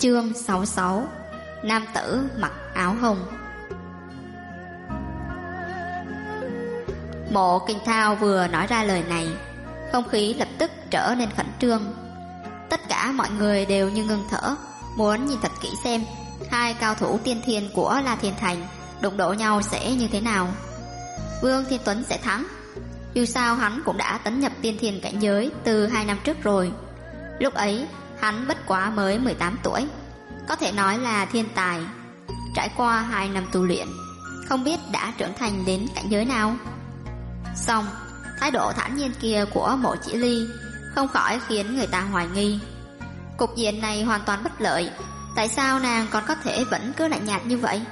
Chương 66. Nam tử mặc áo hồng. Mộ Kinh Thao vừa nói ra lời này, không khí lập tức trở nên khẩn trương. Tất cả mọi người đều như ngưng thở, muốn nhìn thật kỹ xem hai cao thủ tiên thiên của La Thiên Thành đụng độ nhau sẽ như thế nào. Vương Thiên Tuấn sẽ thắng, dù sao hắn cũng đã tấn nhập tiên thiên cảnh giới từ 2 năm trước rồi. Lúc ấy hắn bất quá mới 18 tuổi, có thể nói là thiên tài. Trải qua 2 năm tu luyện, không biết đã trưởng thành đến cảnh giới nào. Xong, thái độ thản nhiên kia của Mộ Chỉ Ly không khỏi khiến người ta hoài nghi. Cục diện này hoàn toàn bất lợi, tại sao nàng còn có thể vẫn cứ lạnh nhạt như vậy?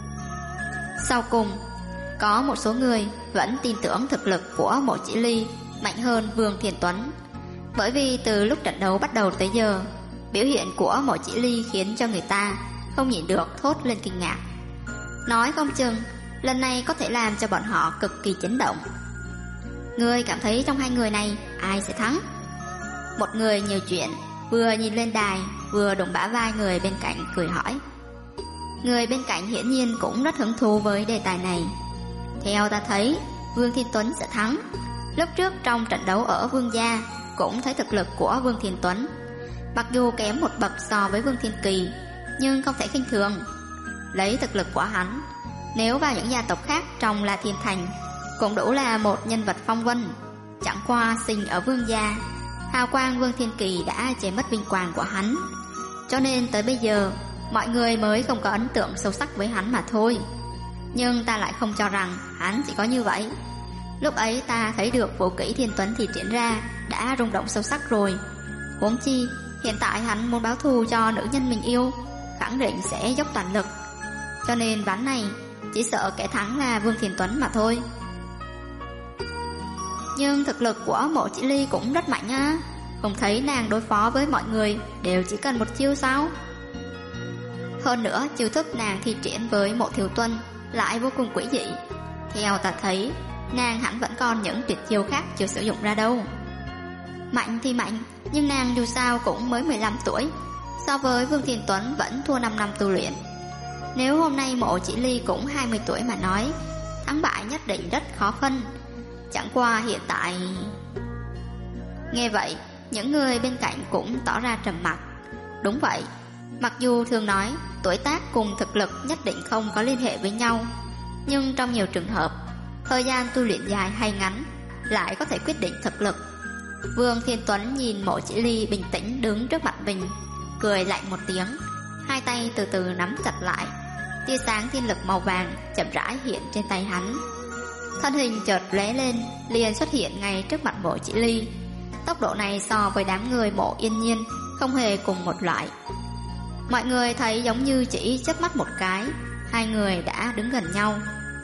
Sau cùng, có một số người vẫn tin tưởng thực lực của Mộ Chỉ Ly mạnh hơn Vương Thiên Tuấn. Bởi vì từ lúc trận đấu bắt đầu tới giờ, biểu hiện của Mộ Chỉ Ly khiến cho người ta không nhịn được thốt lên kinh ngạc. Nói không chừng lần này có thể làm cho bọn họ cực kỳ chấn động. Ngươi cảm thấy trong hai người này ai sẽ thắng? Một người nhiều chuyện vừa nhìn lên đài vừa đụng bả vai người bên cạnh cười hỏi. Người bên cạnh hiển nhiên cũng rất hứng thú với đề tài này. Theo ta thấy, Vương Thiên Tuấn sẽ thắng. Lúc trước trong trận đấu ở Vương gia cũng thấy thực lực của Vương Thiên Tuấn, mặc dù kém một bậc so với Vương Thiên Kỳ, nhưng không thể khinh thường. Lấy thực lực của hắn, nếu vào những gia tộc khác trong La Thiên Thành cũng đủ là một nhân vật phong vân. Chẳng qua sinh ở Vương gia, hào quang Vương Thiên Kỳ đã che mất vinh quang của hắn, cho nên tới bây giờ mọi người mới không có ấn tượng sâu sắc với hắn mà thôi. Nhưng ta lại không cho rằng hắn chỉ có như vậy. Lúc ấy ta thấy được vũ kỹ Thiên Tuấn thì triển ra đã rung động sâu sắc rồi. Huống chi hiện tại hắn muốn báo thù cho nữ nhân mình yêu, khẳng định sẽ dốc toàn lực. Cho nên ván này chỉ sợ kẻ thắng là Vương Thiên Tuấn mà thôi. Nhưng thực lực của Mộ Chỉ Ly cũng rất mạnh á. Không thấy nàng đối phó với mọi người đều chỉ cần một chiêu sao? Hơn nữa chiêu thức nàng thi triển với Mộ Thiếu Tuân lại vô cùng quỷ dị. Theo ta thấy, nàng hẳn vẫn còn những tuyệt chiêu khác chưa sử dụng ra đâu. Mạnh thì mạnh, nhưng nàng dù sao cũng mới 15 tuổi, so với Vương Thiên Tuấn vẫn thua 5 năm tu luyện. Nếu hôm nay Mộ Chỉ Ly cũng 20 tuổi mà nói, thắng bại nhất định rất khó phân. Chẳng qua hiện tại... Nghe vậy, những người bên cạnh cũng tỏ ra trầm mặc. Đúng vậy, mặc dù thường nói tuổi tác cùng thực lực nhất định không có liên hệ với nhau, nhưng trong nhiều trường hợp, thời gian tu luyện dài hay ngắn lại có thể quyết định thực lực. Vương Thiên Tuấn nhìn Mộ Chỉ Ly bình tĩnh đứng trước mặt mình, cười lạnh một tiếng, hai tay từ từ nắm chặt lại. Tia sáng thiên lực màu vàng chậm rãi hiện trên tay hắn. Thân hình chợt lóe lên, liền xuất hiện ngay trước mặt Mộ Chỉ Ly. Tốc độ này so với đám người Mộ Yên Nhiên không hề cùng một loại. Mọi người thấy giống như chỉ chớp mắt một cái, hai người đã đứng gần nhau.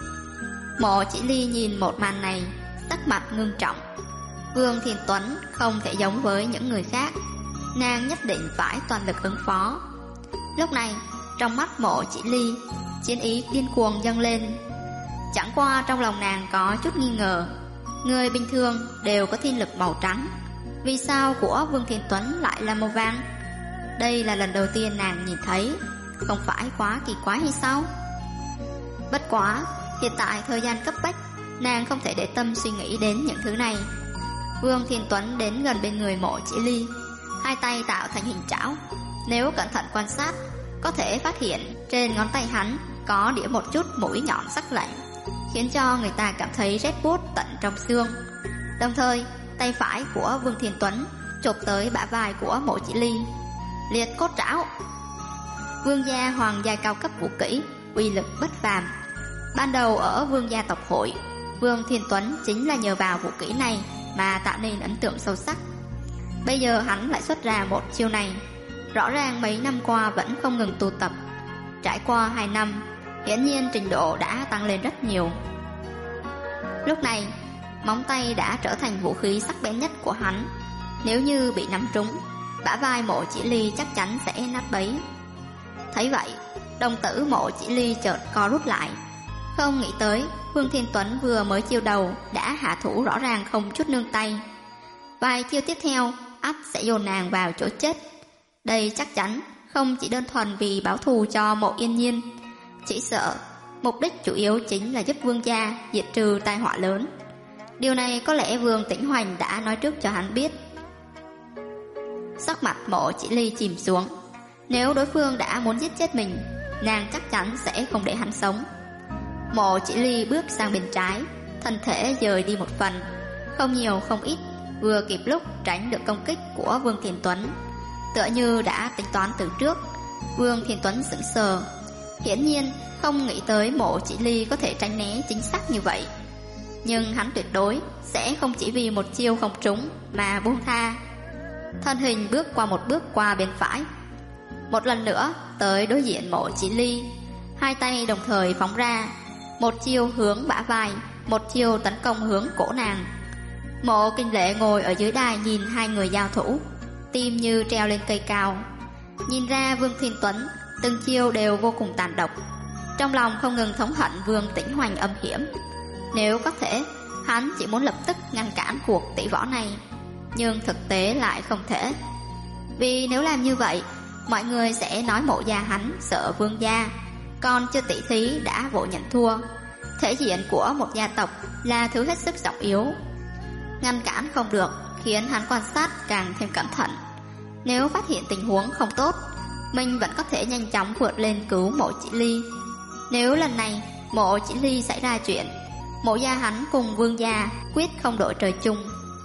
Mộ Chỉ Ly nhìn một màn này, sắc mặt ngưng trọng. Vương Thiên Tuấn không thể giống với những người khác, nàng nhất định phải toàn lực ứng phó. Lúc này, trong mắt Mộ Chỉ Ly, chiến ý điên cuồng dâng lên. Chẳng qua trong lòng nàng có chút nghi ngờ, người bình thường đều có thiên lực màu trắng, vì sao của Vương Thiên Tuấn lại là màu vàng? Đây là lần đầu tiên nàng nhìn thấy, không phải quá kỳ quái hay sao? Bất quá, hiện tại thời gian cấp bách, nàng không thể để tâm suy nghĩ đến những thứ này. Vương Thiên Tuấn đến gần bên người Mộ Chỉ Ly, hai tay tạo thành hình trảo. Nếu cẩn thận quan sát, có thể phát hiện trên ngón tay hắn có đĩa một chút mũi nhọn sắc lạnh, khiến cho người ta cảm thấy rét buốt tận trong xương. Đồng thời, tay phải của Vương Thiên Tuấn chộp tới bả vai của Mộ Chỉ Ly. Liệt cốt trảo, vương gia hoàng giai cao cấp vũ kỹ, uy lực bất phàm. Ban đầu ở vương gia tộc hội, Vương Thiên Tuấn chính là nhờ vào vũ kỹ này mà tạo nên ấn tượng sâu sắc. Bây giờ hắn lại xuất ra một chiêu này, rõ ràng mấy năm qua vẫn không ngừng tu tập. Trải qua 2 năm, hiển nhiên trình độ đã tăng lên rất nhiều. Lúc này, móng tay đã trở thành vũ khí sắc bén nhất của hắn. Nếu như bị nắm trúng, bả vai Mộ Chỉ Ly chắc chắn sẽ nát bấy. Thấy vậy, đồng tử Mộ Chỉ Ly chợt co rút lại. Không nghĩ tới Vương Thiên Tuấn vừa mới chiêu đầu đã hạ thủ rõ ràng không chút nương tay. Vài chiêu tiếp theo ắt sẽ dồn nàng vào chỗ chết. Đây chắc chắn không chỉ đơn thuần vì báo thù cho Mộ Yên Nhiên. Chỉ sợ mục đích chủ yếu chính là giúp vương gia diệt trừ tai họa lớn. Điều này có lẽ Vương Tĩnh Hoành đã nói trước cho hắn biết. Sắc mặt Mộ Chỉ Ly chìm xuống. Nếu đối phương đã muốn giết chết mình, nàng chắc chắn sẽ không để hắn sống. Mộ Chỉ Ly bước sang bên trái, thân thể dời đi một phần, không nhiều không ít, vừa kịp lúc tránh được công kích của Vương Thiên Tuấn. Tựa như đã tính toán từ trước. Vương Thiên Tuấn sững sờ, hiển nhiên không nghĩ tới Mộ Chỉ Ly có thể tránh né chính xác như vậy. Nhưng hắn tuyệt đối sẽ không chỉ vì một chiêu không trúng mà buông tha. Thân hình bước qua bên phải, một lần nữa tới đối diện Mộ Chỉ Ly, hai tay đồng thời phóng ra, một chiêu hướng bả vai, một chiêu tấn công hướng cổ nàng. Mộ Kinh Lệ ngồi ở dưới đài nhìn hai người giao thủ, tim như treo lên cây cao. Nhìn ra Vương Thiên Tuấn từng chiêu đều vô cùng tàn độc, trong lòng không ngừng thống hận Vương Tĩnh Hoành âm hiểm. Nếu có thể, hắn chỉ muốn lập tức ngăn cản cuộc tỷ võ này, nhưng thực tế lại không thể. Vì nếu làm như vậy, mọi người sẽ nói Mộ gia hắn sợ vương gia, còn chưa tỷ thí đã vội nhận thua. Thể diện của một gia tộc là thứ hết sức trọng yếu. Ngăn cản không được, khiến hắn quan sát càng thêm cẩn thận. Nếu phát hiện tình huống không tốt, mình vẫn có thể nhanh chóng vượt lên cứu Mộ Chỉ Ly. Nếu lần này Mộ Chỉ Ly xảy ra chuyện, Mộ gia hắn cùng vương gia quyết không đội trời chung.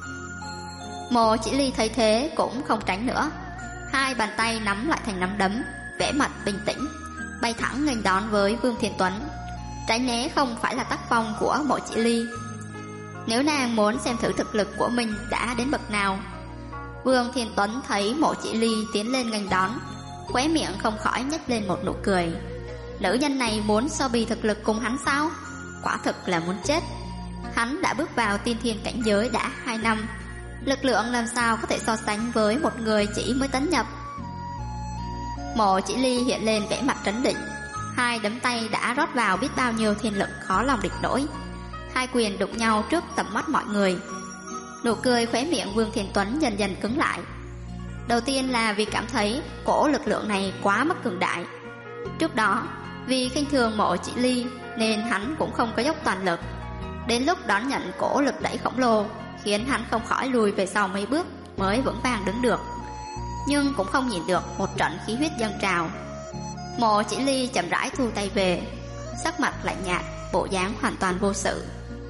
Mộ Chỉ Ly thấy thế cũng không tránh nữa, hai bàn tay nắm lại thành nắm đấm, vẻ mặt bình tĩnh, bay thẳng nghênh đón với Vương Thiên Tuấn. Tránh né không phải là tác phong của Mộ Chỉ Ly. Nếu nàng muốn xem thử thực lực của mình đã đến bậc nào. Vương Thiên Tuấn thấy Mộ Chỉ Ly tiến lên nghênh đón, khóe miệng không khỏi nhếch lên một nụ cười. Nữ nhân này muốn so bì thực lực cùng hắn sao? Quả thực là muốn chết. Hắn đã bước vào tiên thiên cảnh giới đã 2 năm, lực lượng làm sao có thể so sánh với một người chỉ mới tấn nhập. Mộ Chỉ Ly hiện lên vẻ mặt trấn định, hai đấm tay đã rót vào biết bao nhiêu thiên lực khó lòng địch nổi. Hai quyền đụng nhau trước tầm mắt mọi người. Nụ cười khóe miệng Vương Thiên Tuấn dần dần cứng lại. Đầu tiên là vì cảm thấy cổ lực lượng này quá mức cường đại. Trước đó vì khinh thường Mộ Chỉ Ly nên hắn cũng không có dốc toàn lực. Đến lúc đón nhận cổ lực đẩy khổng lồ, khiến hắn không khỏi lùi về sau mấy bước mới vững vàng đứng được. Nhưng cũng không nhìn được một trận khí huyết dâng trào. Mộ Chỉ Ly chậm rãi thu tay về, sắc mặt lạnh nhạt, bộ dáng hoàn toàn vô sự.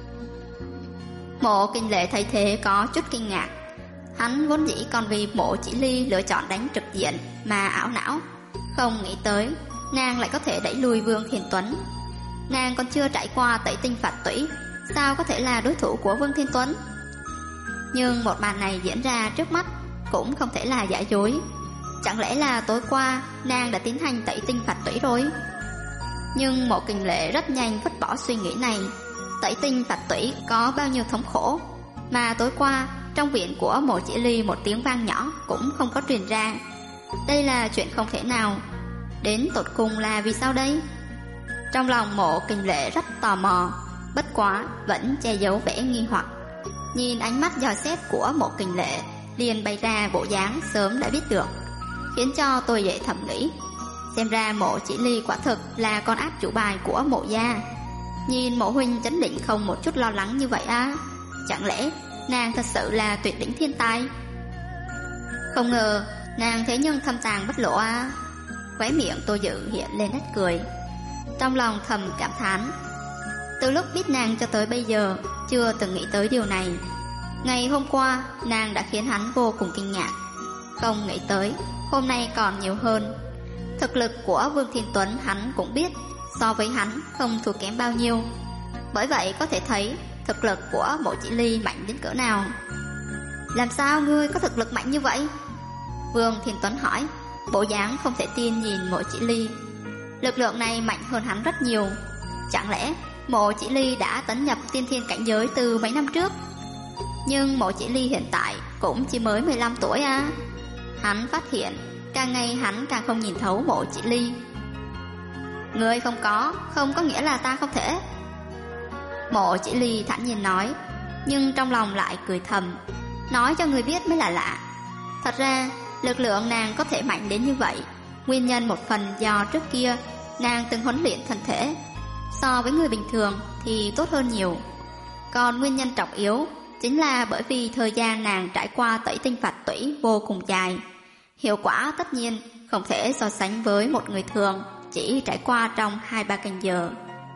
Mộ Kinh Lệ thấy thế có chút kinh ngạc. Hắn vốn dĩ còn vì Mộ Chỉ Ly lựa chọn đánh trực diện mà ảo não, không nghĩ tới nàng lại có thể đẩy lùi Vương Thiên Tuấn. Nàng còn chưa trải qua tẩy tinh phạt tủy, sao có thể là đối thủ của Vương Thiên Tuấn? Nhưng một màn này diễn ra trước mắt cũng không thể là giả dối. Chẳng lẽ là tối qua nàng đã tiến hành tẩy tinh phạt tủy rồi? Nhưng Mộ Kinh Lệ rất nhanh vứt bỏ suy nghĩ này. Tẩy tinh phạt tủy có bao nhiêu thống khổ, mà tối qua trong viện của Mộ Chỉ Ly một tiếng vang nhỏ cũng không có truyền ra. Đây là chuyện không thể nào. Đến tột cùng là vì sao đây? Trong lòng Mộ Kinh Lệ rất tò mò, bất quá vẫn che giấu vẻ nghi hoặc. Nhìn ánh mắt dò xét của Mộ Kinh Lệ, liền bày ra bộ dáng sớm đã biết được, khiến cho tôi dễ thầm nghĩ, xem ra Mộ Chỉ Ly quả thực là con át chủ bài của Mộ gia. Nhìn Mộ huynh chấn định không một chút lo lắng như vậy à? Chẳng lẽ nàng thật sự là tuyệt đỉnh thiên tài? Không ngờ nàng thế nhưng thâm tàng bất lộ à? Khóe miệng Tô Dự hiện lên nét cười, trong lòng thầm cảm thán. Từ lúc biết nàng cho tới bây giờ chưa từng nghĩ tới điều này. Ngày hôm qua nàng đã khiến hắn vô cùng kinh ngạc, không nghĩ tới hôm nay còn nhiều hơn. Thực lực của Vương Thiên Tuấn hắn cũng biết, so với hắn không thua kém bao nhiêu. Bởi vậy có thể thấy thực lực của Mộ Chỉ Ly mạnh đến cỡ nào. Làm sao ngươi có thực lực mạnh như vậy? Vương Thiên Tuấn hỏi, bộ dáng không thể tin nhìn Mộ Chỉ Ly. Lực lượng này mạnh hơn hắn rất nhiều. Chẳng lẽ Mộ Chỉ Ly đã tấn nhập tiên thiên cảnh giới từ mấy năm trước? Nhưng Mộ Chỉ Ly hiện tại cũng chỉ mới 15 tuổi à? Hắn phát hiện càng ngày hắn càng không nhìn thấu Mộ Chỉ Ly. Ngươi không có nghĩa là ta không thể. Mộ Chỉ Ly thản nhiên nói, nhưng trong lòng lại cười thầm, nói cho người biết mới là lạ. Thật ra lực lượng nàng có thể mạnh đến như vậy, nguyên nhân một phần do trước kia nàng từng huấn luyện thân thể, so với người bình thường thì tốt hơn nhiều. Còn nguyên nhân trọng yếu chính là bởi vì thời gian nàng trải qua tẩy tinh phạt tủy vô cùng dài. Hiệu quả tất nhiên không thể so sánh với một người thường chỉ trải qua trong 2-3 canh giờ.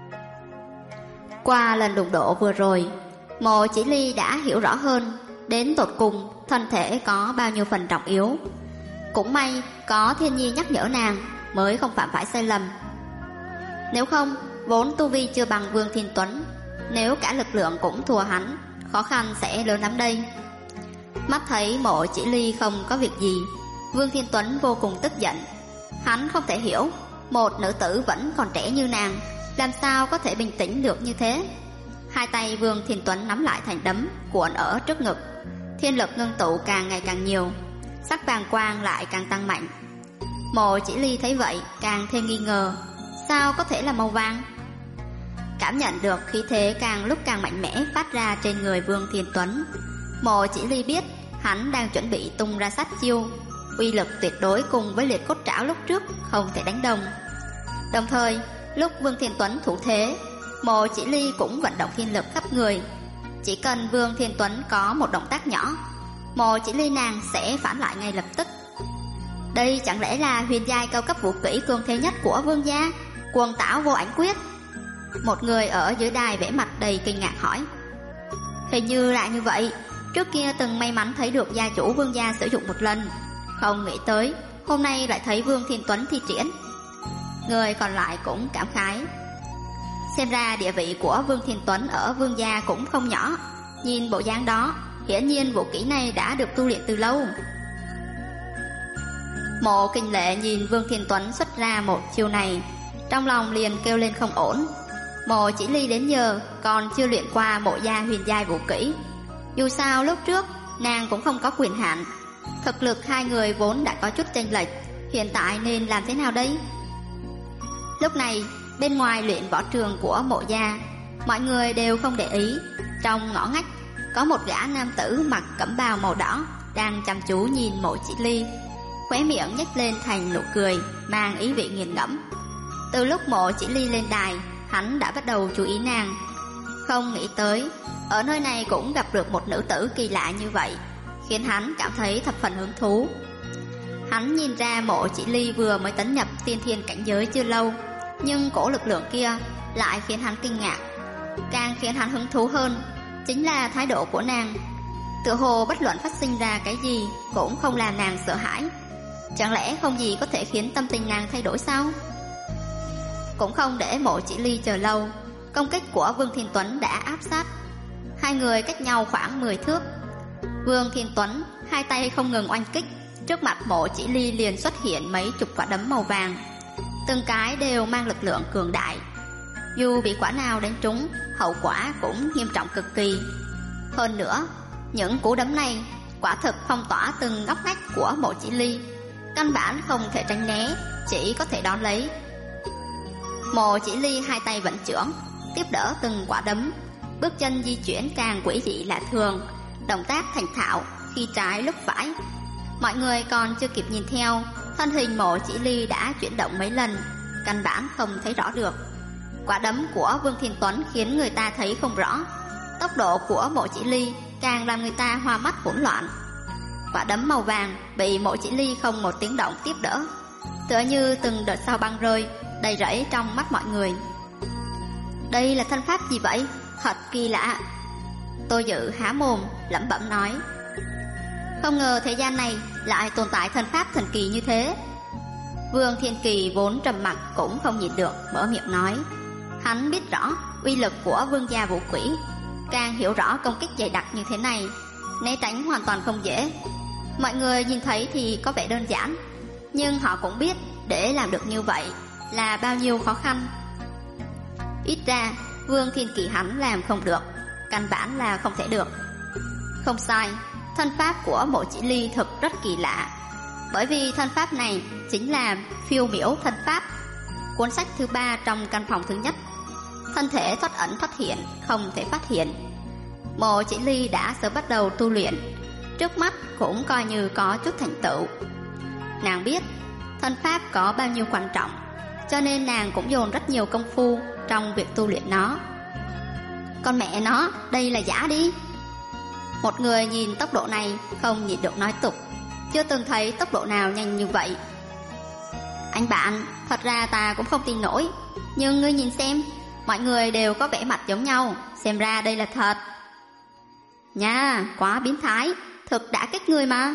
Qua lần đụng độ vừa rồi, Mộ Chỉ Ly đã hiểu rõ hơn đến tột cùng thân thể có bao nhiêu phần trọng yếu. Cũng may có Thiên Nhi nhắc nhở nàng mới không phạm phải sai lầm. Nếu không, vốn tu vi chưa bằng Vương Thiên Tuấn, nếu cả lực lượng cũng thua hắn, khó khăn sẽ lớn lắm đây. Mắt thấy Mộ Chỉ Ly không có việc gì, Vương Thiên Tuấn vô cùng tức giận. Hắn không thể hiểu, một nữ tử vẫn còn trẻ như nàng làm sao có thể bình tĩnh được như thế. Hai tay Vương Thiên Tuấn nắm lại thành đấm, cuộn ở trước ngực. Thiên lực ngưng tụ càng ngày càng nhiều, sắc vàng quang lại càng tăng mạnh. Mộ Chỉ Ly thấy vậy càng thêm nghi ngờ, sao có thể là màu vàng? Cảm nhận được khí thế càng lúc càng mạnh mẽ phát ra trên người Vương Thiên Tuấn, Mộ Chỉ Ly biết hắn đang chuẩn bị tung ra sát chiêu, uy lực tuyệt đối cùng với liệt cốt trảo lúc trước không thể đánh đồng. Đồng thời, lúc Vương Thiên Tuấn thủ thế, Mộ Chỉ Ly cũng vận động thiên lực khắp người. Chỉ cần Vương Thiên Tuấn có một động tác nhỏ, Mộ Chỉ Ly nàng sẽ phản lại ngay lập tức. Đây chẳng lẽ là huyền giai cao cấp vũ kỹ cường thế nhất của Vương gia, Cuồng Tảo Vô Ảnh Quyết? Một người ở dưới đài vẻ mặt đầy kinh ngạc hỏi. Hình như là như vậy, trước kia từng may mắn thấy được gia chủ Vương gia sử dụng một lần, không nghĩ tới hôm nay lại thấy Vương Thiên Tuấn thi triển. Người còn lại cũng cảm khái, xem ra địa vị của Vương Thiên Tuấn ở Vương gia cũng không nhỏ. Nhìn bộ dáng đó, hiển nhiên vũ kỹ này đã được tu luyện từ lâu. Mộ Kinh Lệ nhìn Vương Thiên Tuấn xuất ra một chiêu này, trong lòng liền kêu lên không ổn. Mộ Chỉ Ly đến giờ còn chưa luyện qua mộ gia huyền giai vũ kỹ. Dù sao lúc trước nàng cũng không có quyền hạn, thực lực hai người vốn đã có chút chênh lệch, hiện tại nên làm thế nào đây? Lúc này bên ngoài luyện võ trường của mộ gia, mọi người đều không để ý. Trong ngõ ngách có một gã nam tử mặc cẩm bào màu đỏ đang chăm chú nhìn Mộ Chỉ Ly, khóe miệng nhếch lên thành nụ cười mang ý vị nghiền ngẫm. Từ lúc Mộ Chỉ Ly lên đài, hắn đã bắt đầu chú ý nàng. Không nghĩ tới ở nơi này cũng gặp được một nữ tử kỳ lạ như vậy, khiến hắn cảm thấy thập phần hứng thú. Hắn nhìn ra Mộ Chỉ Ly vừa mới tấn nhập tiên thiên cảnh giới chưa lâu, nhưng cổ lực lượng kia lại khiến hắn kinh ngạc. Càng khiến hắn hứng thú hơn chính là thái độ của nàng. Tựa hồ bất luận phát sinh ra cái gì cũng không làm nàng sợ hãi. Chẳng lẽ không gì có thể khiến tâm tình nàng thay đổi sao? Cũng không để Mộ Chỉ Ly chờ lâu, công kích của Vương Thiên Tuấn đã áp sát. Hai người cách nhau khoảng 10 thước. Vương Thiên Tuấn hai tay không ngừng oanh kích, trước mặt Mộ Chỉ Ly liền xuất hiện mấy chục quả đấm màu vàng, từng cái đều mang lực lượng cường đại. Dù bị quả nào đánh trúng, hậu quả cũng nghiêm trọng cực kỳ. Hơn nữa, những cú đấm này quả thực phong tỏa từng ngóc ngách của Mộ Chỉ Ly, căn bản không thể tránh né, chỉ có thể đón lấy. Mộ Chỉ Ly hai tay vận chưởng, tiếp đỡ từng quả đấm, bước chân di chuyển càng quỷ dị lạ thường, động tác thành thạo, khi trái lúc phải. Mọi người còn chưa kịp nhìn theo, thân hình Mộ Chỉ Ly đã chuyển động mấy lần, căn bản không thấy rõ được. Quả đấm của Vương Thiên Tuấn khiến người ta thấy không rõ, tốc độ của Mộ Chỉ Ly càng làm người ta hoa mắt hỗn loạn. Quả đấm màu vàng bị Mộ Chỉ Ly không một tiếng động tiếp đỡ, tựa như từng đợt sao băng rơi, đầy rẫy trong mắt mọi người. Đây là thân pháp gì vậy? Thật kỳ lạ. Tô Dự há mồm lẩm bẩm nói, không ngờ thế gian này lại tồn tại thân pháp thần kỳ như thế. Vương Thiên Kỳ vốn trầm mặc cũng không nhịn được mở miệng nói. Hắn biết rõ uy lực của Vương gia vũ quỷ, càng hiểu rõ công kích dày đặc như thế này né tránh hoàn toàn không dễ. Mọi người nhìn thấy thì có vẻ đơn giản, nhưng họ cũng biết để làm được như vậy là bao nhiêu khó khăn. Ít ra Vương Thiên Kỳ hắn làm không được, căn bản là không thể được. Không sai, thân pháp của Mộ Chỉ Ly thực rất kỳ lạ, bởi vì thân pháp này chính là phiêu miểu thân pháp, cuốn sách thứ 3 trong căn phòng thứ nhất. Thân thể thoát ẩn thoát hiện, không thể phát hiện. Mộ Chỉ Ly đã sớm bắt đầu tu luyện, trước mắt cũng coi như có chút thành tựu. Nàng biết thân pháp có bao nhiêu quan trọng, cho nên nàng cũng dồn rất nhiều công phu trong việc tu luyện nó. Con mẹ nó, đây là giả đi. Một người nhìn tốc độ này không nhịn được nói tục, chưa từng thấy tốc độ nào nhanh như vậy. Anh bạn, thật ra ta cũng không tin nổi, nhưng ngươi nhìn xem, mọi người đều có vẻ mặt giống nhau, xem ra đây là thật. Nha, quá biến thái, thực đã kích ngươi mà.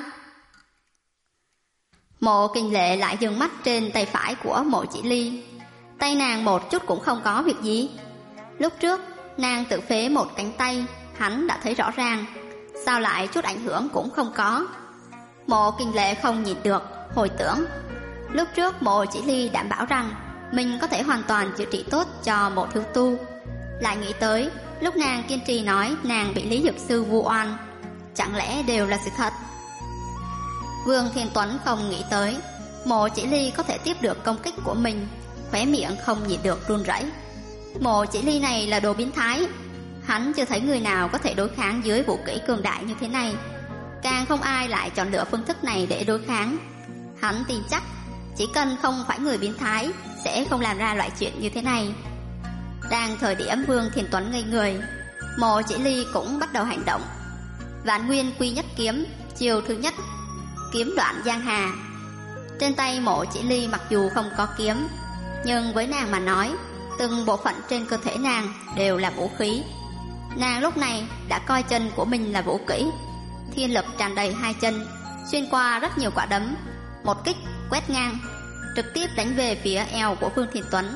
Mộ Kinh Lệ lại dừng mắt trên tay phải của Mộ Chỉ Ly. Tay nàng một chút cũng không có việc gì. Lúc trước nàng tự phế một cánh tay, hắn đã thấy rõ ràng, sao lại chút ảnh hưởng cũng không có. Mộ Kinh Lệ không nhịn được hồi tưởng, lúc trước Mộ Chỉ Ly đảm bảo rằng mình có thể hoàn toàn chữa trị tốt cho Mộ thiếu tu. Lại nghĩ tới lúc nàng kiên trì nói nàng bị Lý Dược Sư vu oan, chẳng lẽ đều là sự thật? Vương Thiên Tuấn không nghĩ tới Mộ Chỉ Ly có thể tiếp được công kích của mình, khóe miệng không nhịn được run rẩy. Mộ Chỉ Ly này là đồ biến thái, hắn chưa thấy người nào có thể đối kháng dưới vũ kỹ cường đại như thế này, càng không ai lại chọn lựa phương thức này để đối kháng. Hắn tin chắc chỉ cần không phải người biến thái sẽ không làm ra loại chuyện như thế này. Đang thời điểm Vương Thiên Tuấn ngây người, Mộ Chỉ Ly cũng bắt đầu hành động. Vạn Nguyên Quy Nhất Kiếm, chiêu thứ nhất, kiếm đoạn giang hà. Trên tay Mộ Chỉ Ly mặc dù không có kiếm, nhưng với nàng mà nói, từng bộ phận trên cơ thể nàng đều là vũ khí. Nàng lúc này đã coi chân của mình là vũ kỹ, thiên lực tràn đầy hai chân, xuyên qua rất nhiều quả đấm, một kích quét ngang, trực tiếp đánh về phía eo của Vương Thiên Tuấn.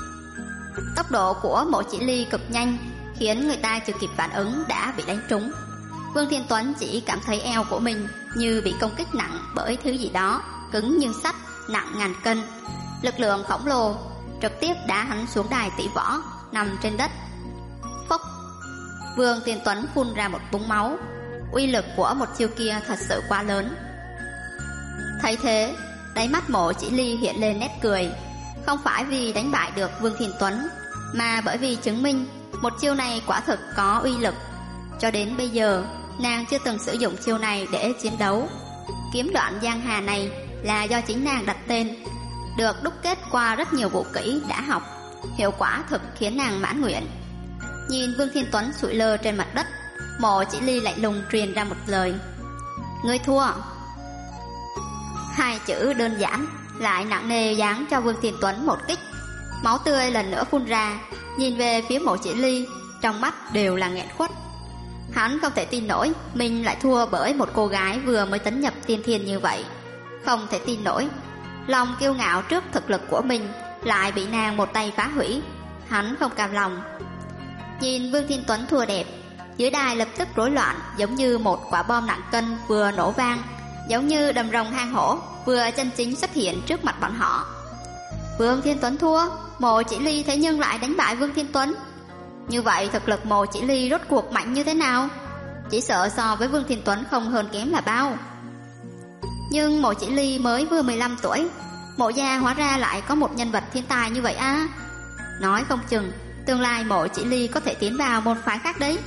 Tốc độ của Mộ Chỉ Ly cực nhanh, khiến người ta chưa kịp phản ứng đã bị đánh trúng. Vương Thiên Tuấn chỉ cảm thấy eo của mình như bị công kích nặng bởi thứ gì đó cứng như sắt, nặng ngàn cân. Lực lượng khổng lồ trực tiếp đá hắn xuống đài tỷ võ, nằm trên đất. Phốc! Vương Thiên Tuấn phun ra một búng máu. Uy lực của một chiêu kia thật sự quá lớn. Thấy thế, đáy mắt Mộ Chỉ Ly hiện lên nét cười, không phải vì đánh bại được Vương Thiên Tuấn, mà bởi vì chứng minh một chiêu này quả thực có uy lực. Cho đến bây giờ, nàng chưa từng sử dụng chiêu này để chiến đấu. Kiếm đoạn giang hà này là do chính nàng đặt tên, được đúc kết qua rất nhiều vũ kỹ đã học, hiệu quả thực khiến nàng mãn nguyện. Nhìn Vương Thiên Tuấn sụi lơ trên mặt đất, Mộ Chỉ Ly lạnh lùng truyền ra một lời: ngươi thua. Hai chữ đơn giản lại nặng nề giáng cho Vương Thiên Tuấn một kích. Máu tươi lần nữa phun ra, nhìn về phía Mộ Chỉ Ly, trong mắt đều là nghẹn khuất. Hắn không thể tin nổi mình lại thua bởi một cô gái vừa mới tấn nhập tiên thiên như vậy. Không thể tin nổi, lòng kiêu ngạo trước thực lực của mình lại bị nàng một tay phá hủy. Hắn không cam lòng. Nhìn Vương Thiên Tuấn thua đẹp, dưới đài lập tức rối loạn, giống như một quả bom nặng cân vừa nổ vang, giống như đầm rồng hang hổ vừa chân chính xuất hiện trước mặt bọn họ. Vương Thiên Tuấn thua, Mộ Chỉ Ly thế nhưng lại đánh bại Vương Thiên Tuấn. Như vậy thực lực Mộ Chỉ Ly rốt cuộc mạnh như thế nào? Chỉ sợ so với Vương Thiên Tuấn không hơn kém là bao. Nhưng Mộ Chỉ Ly mới vừa 15 tuổi, Mộ gia hóa ra lại có một nhân vật thiên tài như vậy à? Nói không chừng tương lai Mộ Chỉ Ly có thể tiến vào môn phái khác đấy.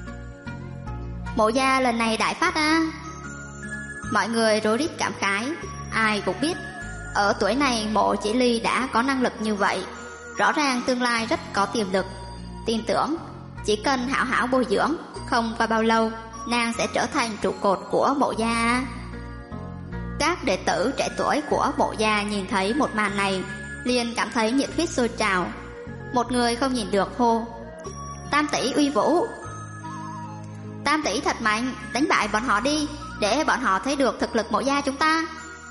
Mộ gia lần này đại phát à? Mọi người rối rít cảm khái. Ai cũng biết ở tuổi này Mộ Chỉ Ly đã có năng lực như vậy, rõ ràng tương lai rất có tiềm lực. Tin tưởng chỉ cần hảo hảo bồi dưỡng, không qua bao lâu nàng sẽ trở thành trụ cột của Mộ gia. Các đệ tử trẻ tuổi của Mộ gia nhìn thấy một màn này liền cảm thấy nhiệt huyết sôi trào. Một người không nhìn được hô: Tam tỷ uy vũ! Tam tỷ thật mạnh, đánh bại bọn họ đi, để bọn họ thấy được thực lực Mộ gia chúng ta.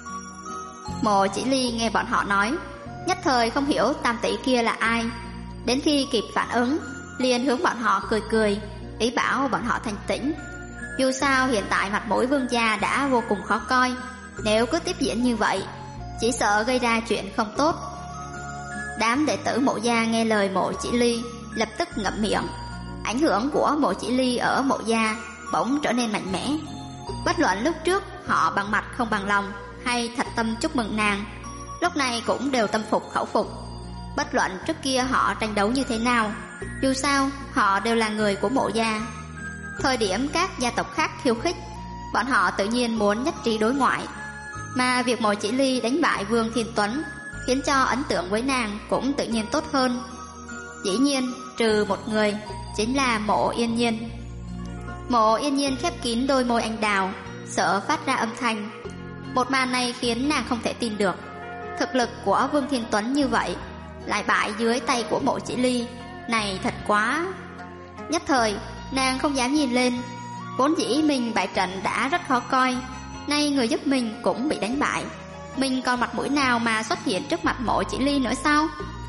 Mộ Chỉ Ly nghe bọn họ nói, nhất thời không hiểu Tam tỷ kia là ai. Đến khi kịp phản ứng, liền hướng bọn họ cười cười, ý bảo bọn họ thanh tĩnh. Dù sao hiện tại mặt mũi Vương gia đã vô cùng khó coi, nếu cứ tiếp diễn như vậy, chỉ sợ gây ra chuyện không tốt. Đám đệ tử Mộ gia nghe lời Mộ Chỉ Ly, lập tức ngậm miệng. Ảnh hưởng của Mộ Chỉ Ly ở Mộ gia bỗng trở nên mạnh mẽ. Bất luận lúc trước họ bằng mặt không bằng lòng hay thật tâm chúc mừng nàng, lúc này cũng đều tâm phục khẩu phục. Bất luận trước kia họ tranh đấu như thế nào, dù sao họ đều là người của Mộ gia. Thời điểm các gia tộc khác khiêu khích, bọn họ tự nhiên muốn nhất trí đối ngoại. Mà việc Mộ Chỉ Ly đánh bại Vương Thiên Tuấn khiến cho ấn tượng với nàng cũng tự nhiên tốt hơn. Dĩ nhiên trừ một người, chính là Mộ Yên Nhiên. Mộ Yên Nhiên khép kín đôi môi anh đào, sợ phát ra âm thanh. Một màn này khiến nàng không thể tin được. Thực lực của Vương Thiên Tuấn như vậy, lại bại dưới tay của Mộ Chỉ Ly, này thật quá. Nhất thời nàng không dám nhìn lên. Vốn dĩ mình bại trận đã rất khó coi, nay người giúp mình cũng bị đánh bại, mình còn mặt mũi nào mà xuất hiện trước mặt Mộ Chỉ Ly nữa sao?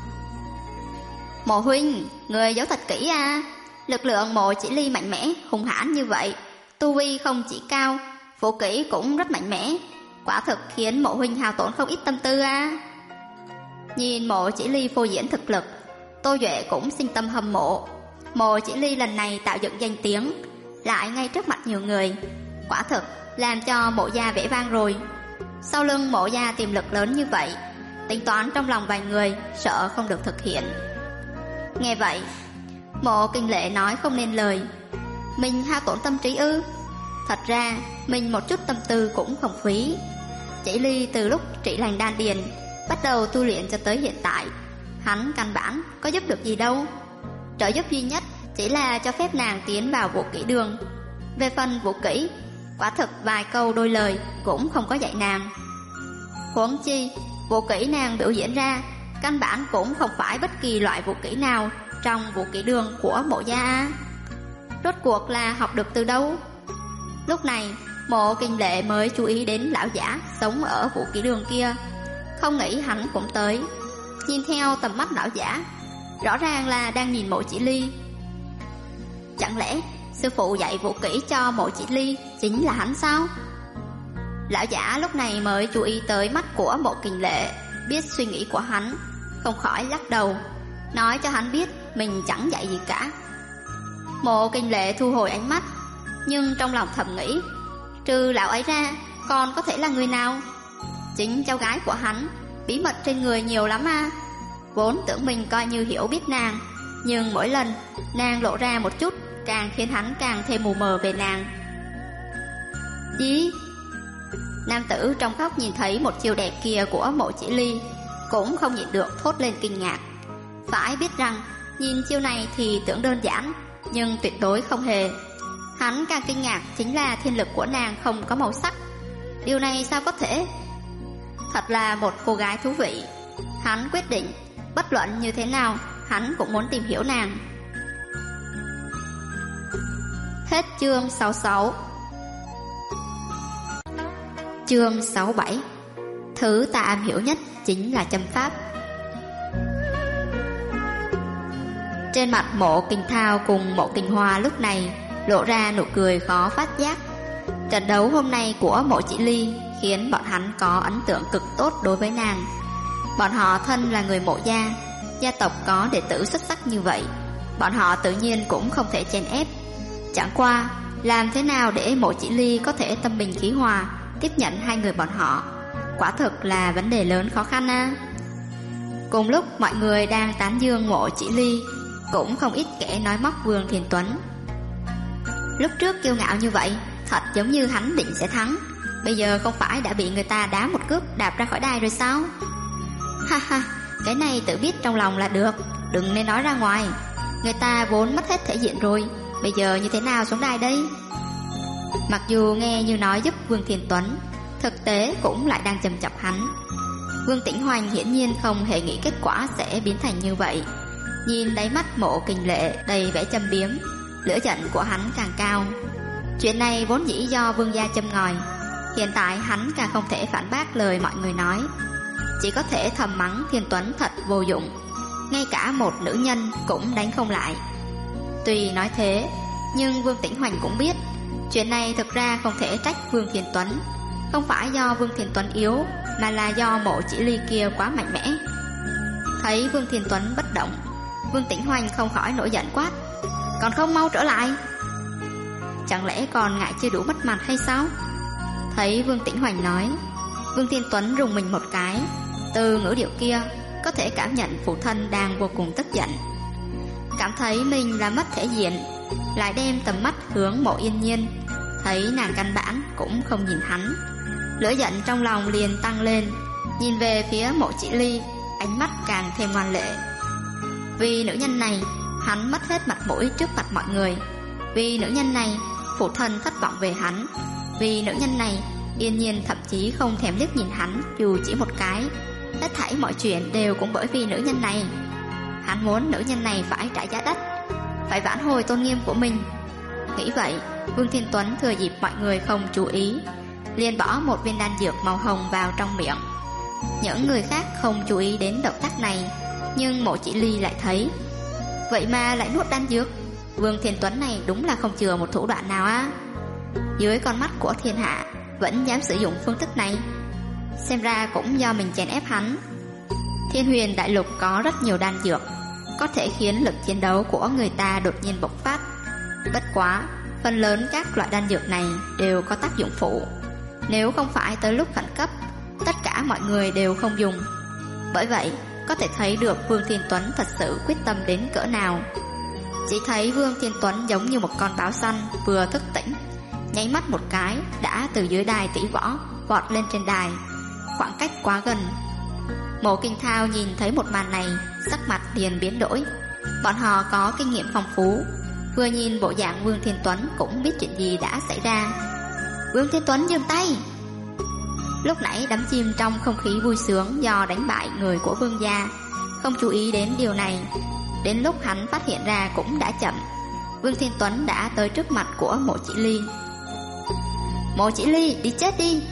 Mộ huynh, người giấu thật kỹ à. Lực lượng Mộ Chỉ Ly mạnh mẽ, hung hãn như vậy, tu vi không chỉ cao, vũ kỹ cũng rất mạnh mẽ, quả thực khiến Mộ huynh hao tổn không ít tâm tư à. Nhìn Mộ Chỉ Ly phô diễn thực lực, Tô Duệ cũng sinh tâm hâm mộ. Mộ Chỉ Ly lần này tạo dựng danh tiếng, lại ngay trước mặt nhiều người, quả thực làm cho Mộ gia vẻ vang rồi. Sau lưng Mộ gia tiềm lực lớn như vậy, tính toán trong lòng vài người, sợ không được thực hiện. Nghe vậy, Mộ Kinh Lệ nói không nên lời. Mình hao tổn tâm trí ư? Thật ra mình một chút tâm tư cũng không phí. Chỉ Ly từ lúc trị lành đan điền bắt đầu tu luyện cho tới hiện tại, hắn căn bản có giúp được gì đâu. Trợ giúp duy nhất chỉ là cho phép nàng tiến vào vũ kỹ đường. Về phần vũ kỹ, quả thực vài câu đôi lời cũng không có dạy nàng. Huống chi vũ kỹ nàng biểu diễn ra căn bản cũng không phải bất kỳ loại vũ kỹ nào trong vũ kỹ đường của Mộ gia. Rốt cuộc là học được từ đâu? Lúc này Mộ Kinh Lệ mới chú ý đến lão giả sống ở vũ kỹ đường kia, không nghĩ hắn cũng tới. Nhìn theo tầm mắt lão giả, rõ ràng là đang nhìn Mộ Chỉ Ly. Chẳng lẽ sư phụ dạy vũ kỹ cho Mộ Chỉ Ly chính là hắn sao? Lão giả lúc này mới chú ý tới mắt của Mộ Kinh Lệ, biết suy nghĩ của hắn, không khỏi lắc đầu, nói cho hắn biết mình chẳng dạy gì cả. Mộ Kinh Lệ thu hồi ánh mắt, nhưng trong lòng thầm nghĩ, trừ lão ấy ra còn có thể là người nào? Chính cháu gái của hắn bí mật trên người nhiều lắm à. Vốn tưởng mình coi như hiểu biết nàng, nhưng mỗi lần nàng lộ ra một chút càng khiến hắn càng thêm mù mờ về nàng. Gì? Nam tử trong góc nhìn thấy một chiêu đẹp kia của Mộ Chỉ Ly, cũng không nhịn được thốt lên kinh ngạc. Phải biết rằng nhìn chiêu này thì tưởng đơn giản, nhưng tuyệt đối không hề. Hắn càng kinh ngạc chính là thiên lực của nàng không có màu sắc. Điều này sao có thể? Thật là một cô gái thú vị. Hắn quyết định bất luận như thế nào hắn cũng muốn tìm hiểu nàng. Hết chương 66. Chương 67. Thứ ta am hiểu nhất chính là châm pháp. Trên mặt Mộ Kinh Thao cùng Mộ Kinh Hoa lúc này lộ ra nụ cười khó phát giác. Trận đấu hôm nay của Mộ Chỉ Ly khiến bọn hắn có ấn tượng cực tốt đối với nàng. Bọn họ thân là người Mộ gia, gia tộc có đệ tử xuất sắc như vậy, bọn họ tự nhiên cũng không thể chèn ép. Chẳng qua làm thế nào để Mộ Chỉ Ly có thể tâm bình khí hòa tiếp nhận hai người bọn họ, quả thực là vấn đề lớn khó khăn à. Cùng lúc mọi người đang tán dương Mộ Chỉ Ly, cũng không ít kẻ nói móc Vương Thiên Tuấn. Lúc trước kiêu ngạo như vậy, thật giống như hắn định sẽ thắng, bây giờ không phải đã bị người ta đá một cước đạp ra khỏi đài rồi sao? Ha ha, cái này tự biết trong lòng là được, đừng nên nói ra ngoài. Người ta vốn mất hết thể diện rồi, bây giờ như thế nào xuống đài đây? Mặc dù nghe như nói giúp Vương Thiên Tuấn, thực tế cũng lại đang châm chọc hắn. Vương Tĩnh Hoành hiển nhiên không hề nghĩ kết quả sẽ biến thành như vậy. Nhìn đáy mắt Mộ Kinh Lệ đầy vẻ châm biếm, lửa giận của hắn càng cao. Chuyện này vốn dĩ do Vương gia châm ngòi, hiện tại hắn càng không thể phản bác lời mọi người nói, chỉ có thể thầm mắng Thiên Tuấn thật vô dụng, ngay cả một nữ nhân cũng đánh không lại. Tuy nói thế, nhưng Vương Tĩnh Hoành cũng biết chuyện này thực ra không thể trách Vương Thiên Tuấn. Không phải do Vương Thiên Tuấn yếu, mà là do Mộ Chỉ Ly kia quá mạnh mẽ. Thấy Vương Thiên Tuấn bất động, Vương Tĩnh Hoành không khỏi nổi giận quát, còn không mau trở lại? Chẳng lẽ còn ngại chưa đủ mất mặt hay sao? Thấy Vương Tĩnh Hoành nói, Vương Thiên Tuấn rùng mình một cái. Từ ngữ điệu kia có thể cảm nhận phụ thân đang vô cùng tức giận, cảm thấy mình là mất thể diện, lại đem tầm mắt hướng Mộ Yên Nhiên, thấy nàng căn bản cũng không nhìn hắn. Lửa giận trong lòng liền tăng lên, nhìn về phía Mộ Chỉ Ly, ánh mắt càng thêm ngoan lệ. Vì nữ nhân này, hắn mất hết mặt mũi trước mặt mọi người. Vì nữ nhân này, phụ thân thất vọng về hắn. Vì nữ nhân này, Yên Nhiên thậm chí không thèm liếc nhìn hắn dù chỉ một cái. Tất thảy mọi chuyện đều cũng bởi vì nữ nhân này. Hắn muốn nữ nhân này phải trả giá đắt, phải vãn hồi tôn nghiêm của mình. Nghĩ vậy, Vương Thiên Tuấn thừa dịp mọi người không chú ý, liền bỏ một viên đan dược màu hồng vào trong miệng. Những người khác không chú ý đến động tác này, nhưng Mộ Chỉ Ly lại thấy. Vậy mà lại nuốt đan dược. Vương Thiên Tuấn này đúng là không chừa một thủ đoạn nào á. Dưới con mắt của thiên hạ vẫn dám sử dụng phương thức này, xem ra cũng do mình chèn ép hắn. Thiên Huyền Đại Lục có rất nhiều đan dược, có thể khiến lực chiến đấu của người ta đột nhiên bộc phát. Bất quá, phần lớn các loại đan dược này đều có tác dụng phụ. Nếu không phải tới lúc khẩn cấp, tất cả mọi người đều không dùng. Bởi vậy, có thể thấy được Vương Thiên Tuấn thật sự quyết tâm đến cỡ nào. Chỉ thấy Vương Thiên Tuấn giống như một con báo săn vừa thức tỉnh, nháy mắt một cái đã từ dưới đài tỷ võ vọt lên trên đài, khoảng cách quá gần. Mộ Kinh Thao nhìn thấy một màn này, sắc mặt liền biến đổi. Bọn họ có kinh nghiệm phong phú, vừa nhìn bộ dạng Vương Thiên Tuấn cũng biết chuyện gì đã xảy ra. Vương Thiên Tuấn giương tay. Lúc nãy đắm chìm trong không khí vui sướng do đánh bại người của Vương gia, không chú ý đến điều này. Đến lúc hắn phát hiện ra cũng đã chậm. Vương Thiên Tuấn đã tới trước mặt của Mộ Chỉ Ly. Mộ Chỉ Ly, đi chết đi.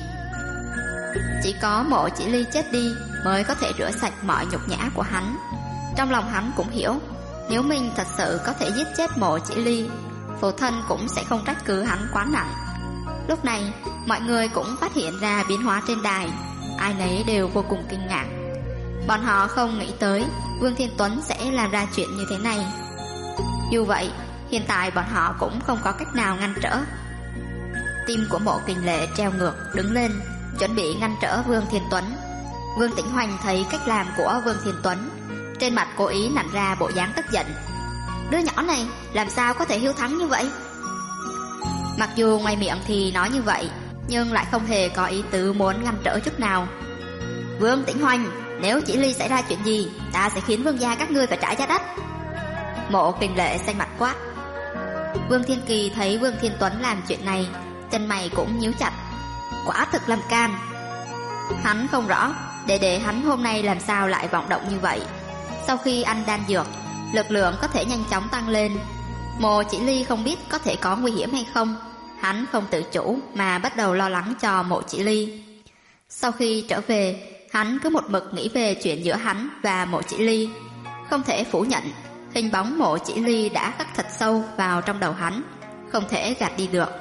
Chỉ có Mộ Chỉ Ly chết đi mới có thể rửa sạch mọi nhục nhã của hắn. Trong lòng hắn cũng hiểu, nếu mình thật sự có thể giết chết Mộ Chỉ Ly, phụ thân cũng sẽ không trách cứ hắn quá nặng. Lúc này, mọi người cũng phát hiện ra biến hóa trên đài, ai nấy đều vô cùng kinh ngạc. Bọn họ không nghĩ tới Vương Thiên Tuấn sẽ làm ra chuyện như thế này. Dù vậy, hiện tại bọn họ cũng không có cách nào ngăn trở. Tim của Mộ Kình Lệ treo ngược đứng lên, chuẩn bị ngăn trở Vương Thiên Tuấn. Vương Tĩnh Hoành thấy cách làm của Vương Thiên Tuấn, trên mặt cố ý nặn ra bộ dáng tức giận. Đứa nhỏ này làm sao có thể hiếu thắng như vậy? Mặc dù ngoài miệng thì nói như vậy, nhưng lại không hề có ý tứ muốn ngăn trở chút nào. Vương Tĩnh Hoành, nếu Chỉ Ly xảy ra chuyện gì, ta sẽ khiến Vương gia các ngươi phải trả giá đắt. Mộ Kình Lệ xanh mặt quát. Vương Thiên Kỳ thấy Vương Thiên Tuấn làm chuyện này, chân mày cũng nhíu chặt. Quả thực làm can. Hắn không rõ để hắn hôm nay làm sao lại vọng động như vậy. Sau khi ăn đan dược, lực lượng có thể nhanh chóng tăng lên. Mộ Chỉ Ly không biết có thể có nguy hiểm hay không. Hắn không tự chủ mà bắt đầu lo lắng cho Mộ Chỉ Ly. Sau khi trở về, hắn cứ một mực nghĩ về chuyện giữa hắn và Mộ Chỉ Ly. Không thể phủ nhận, hình bóng Mộ Chỉ Ly đã khắc thật sâu vào trong đầu hắn, không thể gạt đi được.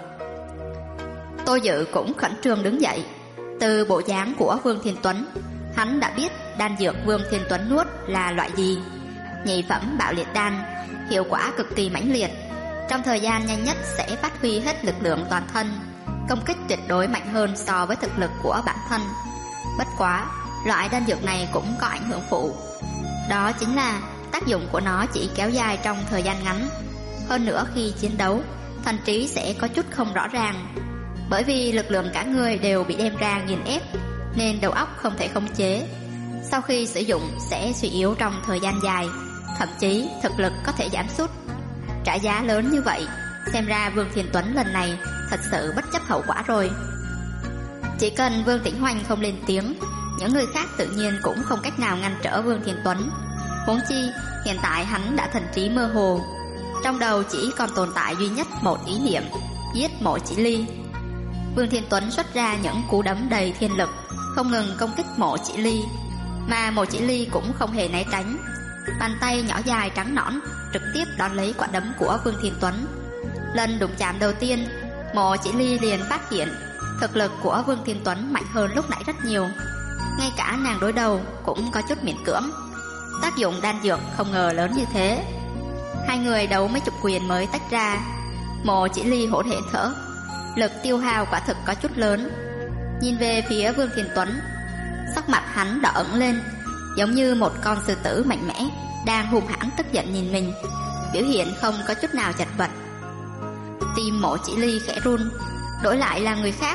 Tô Dự cũng khẩn trương đứng dậy. Từ bộ dáng của Vương Thiên Tuấn, hắn đã biết đan dược Vương Thiên Tuấn nuốt là loại gì. Nhị phẩm bạo liệt đan, hiệu quả cực kỳ mãnh liệt, trong thời gian nhanh nhất sẽ phát huy hết lực lượng toàn thân, công kích tuyệt đối mạnh hơn so với thực lực của bản thân. Bất quá, loại đan dược này cũng có ảnh hưởng phụ. Đó chính là tác dụng của nó chỉ kéo dài trong thời gian ngắn. Hơn nữa khi chiến đấu, thần trí sẽ có chút không rõ ràng. Bởi vì lực lượng cả người đều bị đem ra nghiền ép, nên đầu óc không thể khống chế. Sau khi sử dụng sẽ suy yếu trong thời gian dài, thậm chí thực lực có thể giảm sút. Trả giá lớn như vậy, xem ra Vương Thiên Tuấn lần này thật sự bất chấp hậu quả rồi. Chỉ cần Vương Tĩnh Hoành không lên tiếng, những người khác tự nhiên cũng không cách nào ngăn trở Vương Thiên Tuấn. Huống chi, hiện tại hắn đã thần trí mơ hồ, trong đầu chỉ còn tồn tại duy nhất một ý niệm: giết Mộ Chỉ Ly. Vương Thiên Tuấn xuất ra những cú đấm đầy thiên lực, không ngừng công kích Mộ Chỉ Ly, mà Mộ Chỉ Ly cũng không hề né tránh. Bàn tay nhỏ dài trắng nõn trực tiếp đón lấy quả đấm của Vương Thiên Tuấn. Lần đụng chạm đầu tiên, Mộ Chỉ Ly liền phát hiện thực lực của Vương Thiên Tuấn mạnh hơn lúc nãy rất nhiều. Ngay cả nàng đối đầu cũng có chút miễn cưỡng. Tác dụng đan dược không ngờ lớn như thế. Hai người đấu mấy chục quyền mới tách ra. Mộ Chỉ Ly hỗn hển thở, lực tiêu hao quả thực có chút lớn. Nhìn về phía Vương Thiên Tuấn, sắc mặt hắn đỏ ửng lên, giống như một con sư tử mạnh mẽ đang hung hãn tức giận nhìn mình, biểu hiện không có chút nào chật vật. Tim Mộ Chỉ Ly khẽ run. Đổi lại là người khác,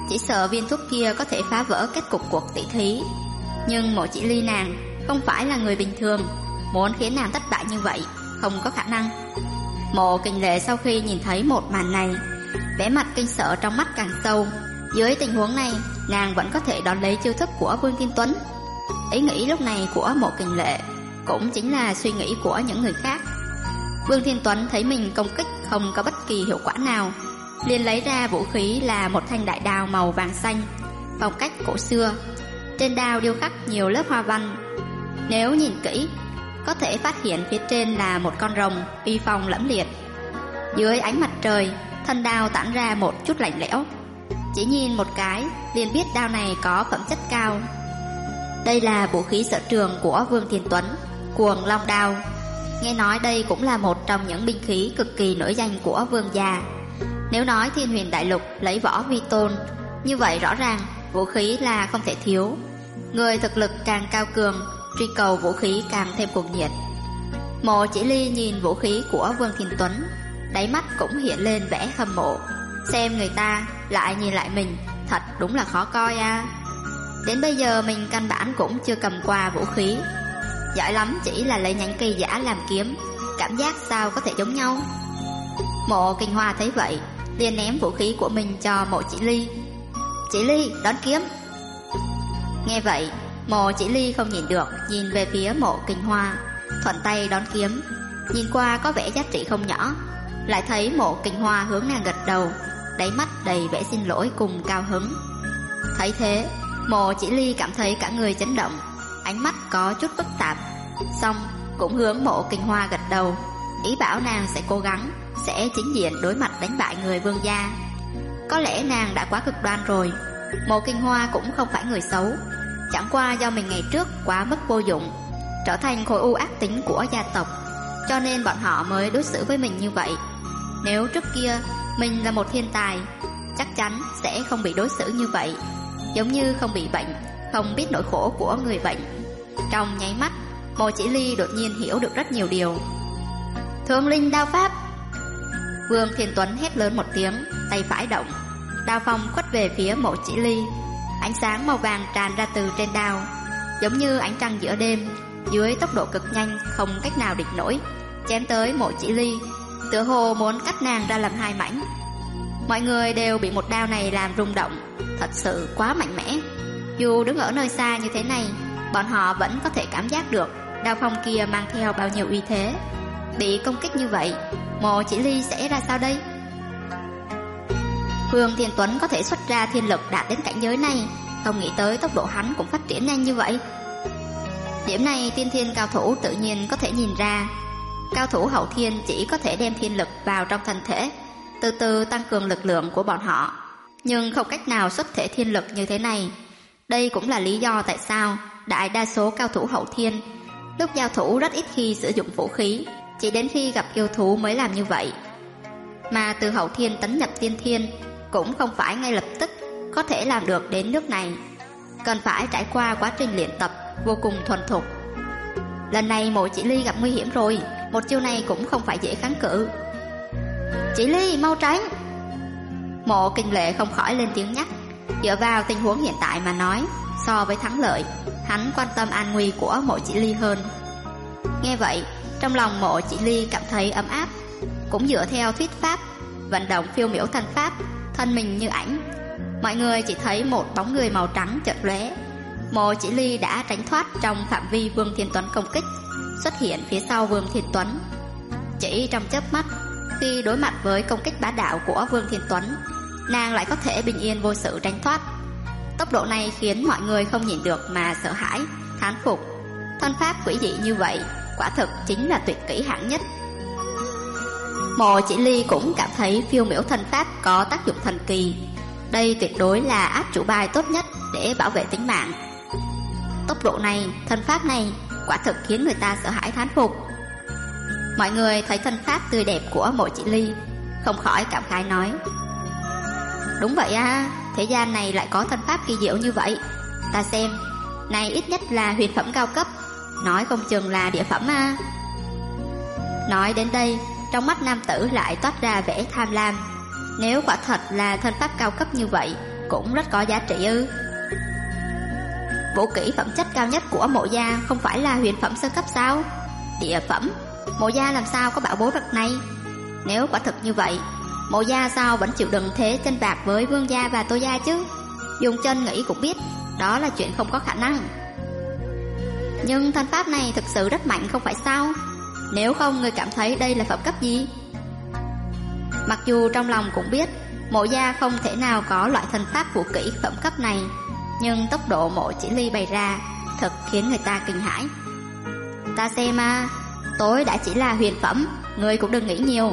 Chỉ sợ viên thuốc kia có thể phá vỡ kết cục cuộc tỷ thí. Nhưng Mộ Chỉ Ly nàng không phải là người bình thường, muốn khiến nàng thất bại như vậy không có khả năng. Mộ Kình Lệ sau khi nhìn thấy một màn này, vẻ mặt kinh sợ trong mắt càng sâu. Dưới tình huống này, nàng vẫn có thể đón lấy chiêu thức của Vương Thiên Tuấn. Ý nghĩ lúc này của Mộ Kình Lệ cũng chính là suy nghĩ của những người khác. Vương Thiên Tuấn thấy mình công kích không có bất kỳ hiệu quả nào, liền lấy ra vũ khí là một thanh đại đao màu vàng xanh, phong cách cổ xưa. Trên đao điêu khắc nhiều lớp hoa văn. Nếu nhìn kỹ, có thể phát hiện phía trên là một con rồng uy phong lẫm liệt. Dưới ánh mặt trời, thân đao tản ra một chút lạnh lẽo. Chỉ nhìn một cái liền biết đao này có phẩm chất cao. Đây là vũ khí sở trường của Vương Thiên Tuấn, Cuồng Long Đao. Nghe nói đây cũng là một trong những binh khí cực kỳ nổi danh của vương gia. Nếu nói Thiên Huyền Đại Lục lấy võ vi tôn, như vậy rõ ràng vũ khí là không thể thiếu. Người thực lực càng cao cường, truy cầu vũ khí càng thêm cuồng nhiệt. Mộ Chỉ Ly nhìn vũ khí của Vương Thiên Tuấn, đáy mắt cũng hiện lên vẻ hâm mộ. Xem người ta lại nhìn lại mình, thật đúng là khó coi a. Đến bây giờ mình căn bản cũng chưa cầm qua vũ khí, giỏi lắm chỉ là lấy nhánh cây giả làm kiếm, cảm giác sao có thể giống nhau. Mộ Kinh Hoa thấy vậy, liền ném vũ khí của mình cho Mộ Chỉ Ly. Chỉ Ly, đón kiếm. Nghe vậy, Mộ Chỉ Ly không nhìn được, nhìn về phía Mộ Kinh Hoa, thuận tay đón kiếm. Nhìn qua có vẻ giá trị không nhỏ. Lại thấy Mộ Kinh Hoa hướng nàng gật đầu, đáy mắt đầy vẻ xin lỗi cùng cao hứng. Thấy thế, Mộ Chỉ Ly cảm thấy cả người chấn động, ánh mắt có chút phức tạp. Xong cũng hướng Mộ Kinh Hoa gật đầu, ý bảo nàng sẽ cố gắng, sẽ chính diện đối mặt đánh bại người vương gia. Có lẽ nàng đã quá cực đoan rồi. Mộ Kinh Hoa cũng không phải người xấu, chẳng qua do mình ngày trước quá mức vô dụng, trở thành khối u ác tính của gia tộc, cho nên bọn họ mới đối xử với mình như vậy. Nếu trước kia mình là một thiên tài, chắc chắn sẽ không bị đối xử như vậy, giống như không bị bệnh, không biết nỗi khổ của người bệnh. Trong nháy mắt, Mộ Chỉ Ly đột nhiên hiểu được rất nhiều điều. Thương linh đao pháp. Vương Thiên Tuấn hét lớn một tiếng, tay phải động, đao phong quất về phía Mộ Chỉ Ly. Ánh sáng màu vàng tràn ra từ trên đao, giống như ánh trăng giữa đêm, dưới tốc độ cực nhanh không cách nào địch nổi, chém tới Mộ Chỉ Ly, tựa hồ muốn cắt nàng ra làm hai mảnh. Mọi người đều bị một đao này làm rung động, thật sự quá mạnh mẽ. Dù đứng ở nơi xa như thế này, bọn họ vẫn có thể cảm giác được đao phong kia mang theo bao nhiêu uy thế. Bị công kích như vậy, Mộ Chỉ Ly sẽ ra sao đây? Vương Thiên Tuấn có thể xuất ra thiên lực đạt đến cảnh giới này, không nghĩ tới tốc độ hắn cũng phát triển nhanh như vậy. Điểm này tiên thiên cao thủ tự nhiên có thể nhìn ra. Cao thủ hậu thiên chỉ có thể đem thiên lực vào trong thân thể, từ từ tăng cường lực lượng của bọn họ, nhưng không cách nào xuất thể thiên lực như thế này. Đây cũng là lý do tại sao đại đa số cao thủ hậu thiên lúc giao thủ rất ít khi sử dụng vũ khí, chỉ đến khi gặp yêu thú mới làm như vậy. Mà từ hậu thiên tấn nhập tiên thiên cũng không phải ngay lập tức có thể làm được đến nước này, cần phải trải qua quá trình luyện tập vô cùng thuần thục. Lần này Mộ Chỉ Ly gặp nguy hiểm rồi, một chiêu này cũng không phải dễ kháng cự. Chỉ Ly mau tránh. Mộ Kinh Lệ không khỏi lên tiếng nhắc. Dựa vào tình huống hiện tại mà nói, so với thắng lợi, hắn quan tâm an nguy của Mộ Chỉ Ly hơn. Nghe vậy, trong lòng Mộ Chỉ Ly cảm thấy ấm áp. Cũng dựa theo thuyết pháp, vận động phiêu miểu thành pháp, thân mình như ảnh. Mọi người chỉ thấy một bóng người màu trắng chợt lóe. Mộ Chỉ Ly đã tránh thoát trong phạm vi Vương Thiên Tuấn công kích, xuất hiện phía sau Vương Thiên Tuấn. Chỉ trong chớp mắt, khi đối mặt với công kích bá đạo của Vương Thiên Tuấn, nàng lại có thể bình yên vô sự tránh thoát. Tốc độ này khiến mọi người không nhìn được mà sợ hãi, thán phục. Thân pháp quỷ dị như vậy, quả thực chính là tuyệt kỹ hạng nhất. Mộ Chỉ Ly cũng cảm thấy phiêu miểu thân pháp có tác dụng thần kỳ. Đây tuyệt đối là át chủ bài tốt nhất để bảo vệ tính mạng. Tốc độ này, thân pháp này quả thực khiến người ta sợ hãi thán phục. Mọi người thấy thân pháp tươi đẹp của Mộ Chỉ Ly, không khỏi cảm khái nói: đúng vậy à, thế gian này lại có thân pháp kỳ diệu như vậy. Ta xem, này ít nhất là huyền phẩm cao cấp, nói không chừng là địa phẩm à. Nói đến đây, trong mắt nam tử lại toát ra vẻ tham lam. Nếu quả thật là thân pháp cao cấp như vậy, cũng rất có giá trị ư? Vũ kỹ phẩm chất cao nhất của Mộ gia không phải là huyền phẩm sơ cấp sao? Địa phẩm, Mộ gia làm sao có bảo bối bậc này? Nếu quả thực như vậy, Mộ gia sao vẫn chịu đựng thế chân bạc với Vương gia và Tô gia chứ? Dùng chân nghĩ cũng biết, đó là chuyện không có khả năng. Nhưng thân pháp này thực sự rất mạnh không phải sao? Nếu không, người cảm thấy đây là phẩm cấp gì? Mặc dù trong lòng cũng biết Mộ gia không thể nào có loại thần pháp vũ kỹ phẩm cấp này, nhưng tốc độ Mộ Chỉ Ly bày ra thật khiến người ta kinh hãi. Ta xem mà, tối đã chỉ là huyền phẩm, người cũng đừng nghĩ nhiều.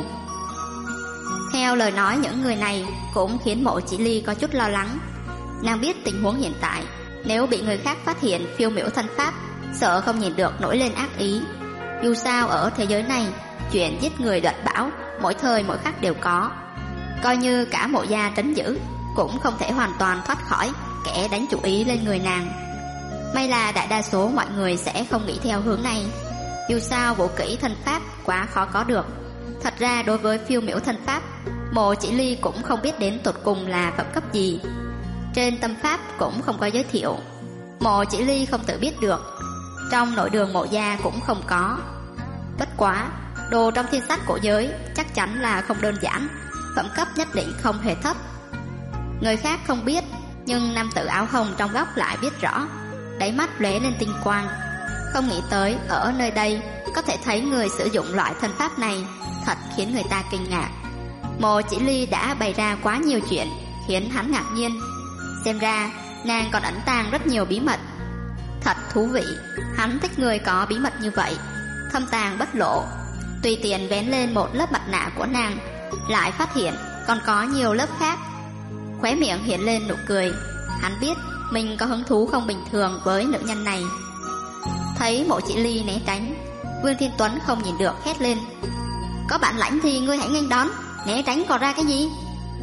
Theo lời nói những người này cũng khiến Mộ Chỉ Ly có chút lo lắng. Nàng biết tình huống hiện tại, nếu bị người khác phát hiện phiêu miểu thần pháp, sợ không nhìn được nổi lên ác ý. Dù sao ở thế giới này, chuyện giết người đoạt bảo mỗi thời mỗi khắc đều có. Coi như cả Mộ gia trấn giữ, cũng không thể hoàn toàn thoát khỏi kẻ đánh chủ ý lên người nàng. May là đại đa số mọi người sẽ không nghĩ theo hướng này. Dù sao vũ kỹ thần pháp quá khó có được. Thật ra đối với phiêu miểu thần pháp, Mộ Chỉ Ly cũng không biết đến tột cùng là phẩm cấp gì. Trên tâm pháp cũng không có giới thiệu, Mộ Chỉ Ly không tự biết được. Trong nội đường Mộ gia cũng không có. Bất quá, đồ trong thiên sách cổ giới chắc chắn là không đơn giản, phẩm cấp nhất định không hề thấp. Người khác không biết, nhưng nam tử áo hồng trong góc lại biết rõ, đáy mắt lóe lên tinh quang. Không nghĩ tới ở nơi đây có thể thấy người sử dụng loại thần pháp này, thật khiến người ta kinh ngạc. Mộ Chỉ Ly đã bày ra quá nhiều chuyện khiến hắn ngạc nhiên. Xem ra nàng còn ẩn tàng rất nhiều bí mật. Thật thú vị, hắn thích người có bí mật như vậy, thâm tàng bất lộ. Tùy tiện vén lên một lớp mặt nạ của nàng, lại phát hiện còn có nhiều lớp khác. Khóe miệng hiện lên nụ cười. Hắn biết mình có hứng thú không bình thường với nữ nhân này. Thấy Mộ Chỉ Ly né tránh, Vương Thiên Tuấn không nhìn được hét lên: có bản lãnh thì ngươi hãy nghênh đón, né tránh còn ra cái gì?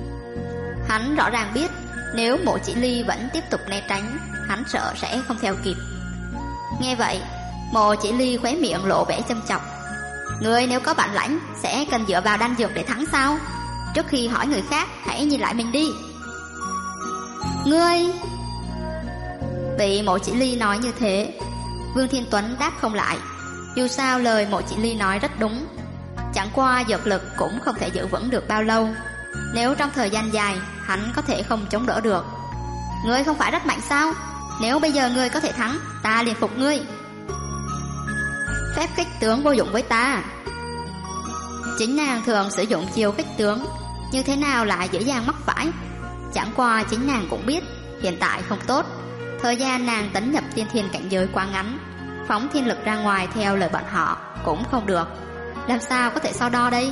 Hắn rõ ràng biết nếu Mộ Chỉ Ly vẫn tiếp tục né tránh, hắn sợ sẽ không theo kịp. Nghe vậy, Mộ Chỉ Ly khóe miệng lộ vẻ châm chọc: ngươi nếu có bản lãnh sẽ cần dựa vào đan dược để thắng sao? Trước khi hỏi người khác hãy nhìn lại mình đi. Ngươi! Bị Mộ Chỉ Ly nói như thế, Vương Thiên Tuấn đáp không lại. Dù sao lời Mộ Chỉ Ly nói rất đúng, chẳng qua dược lực cũng không thể giữ vững được bao lâu. Nếu trong thời gian dài hắn có thể không chống đỡ được. Ngươi không phải rất mạnh sao? Nếu bây giờ ngươi có thể thắng, ta liền phục ngươi. Phép khích tướng vô dụng với ta. Chính nàng thường sử dụng chiêu khích tướng, như thế nào lại dễ dàng mắc phải. Chẳng qua chính nàng cũng biết hiện tại không tốt. Thời gian nàng tấn nhập tiên thiên cảnh giới quá ngắn, phóng thiên lực ra ngoài theo lời bọn họ cũng không được. Làm sao có thể so đo đây?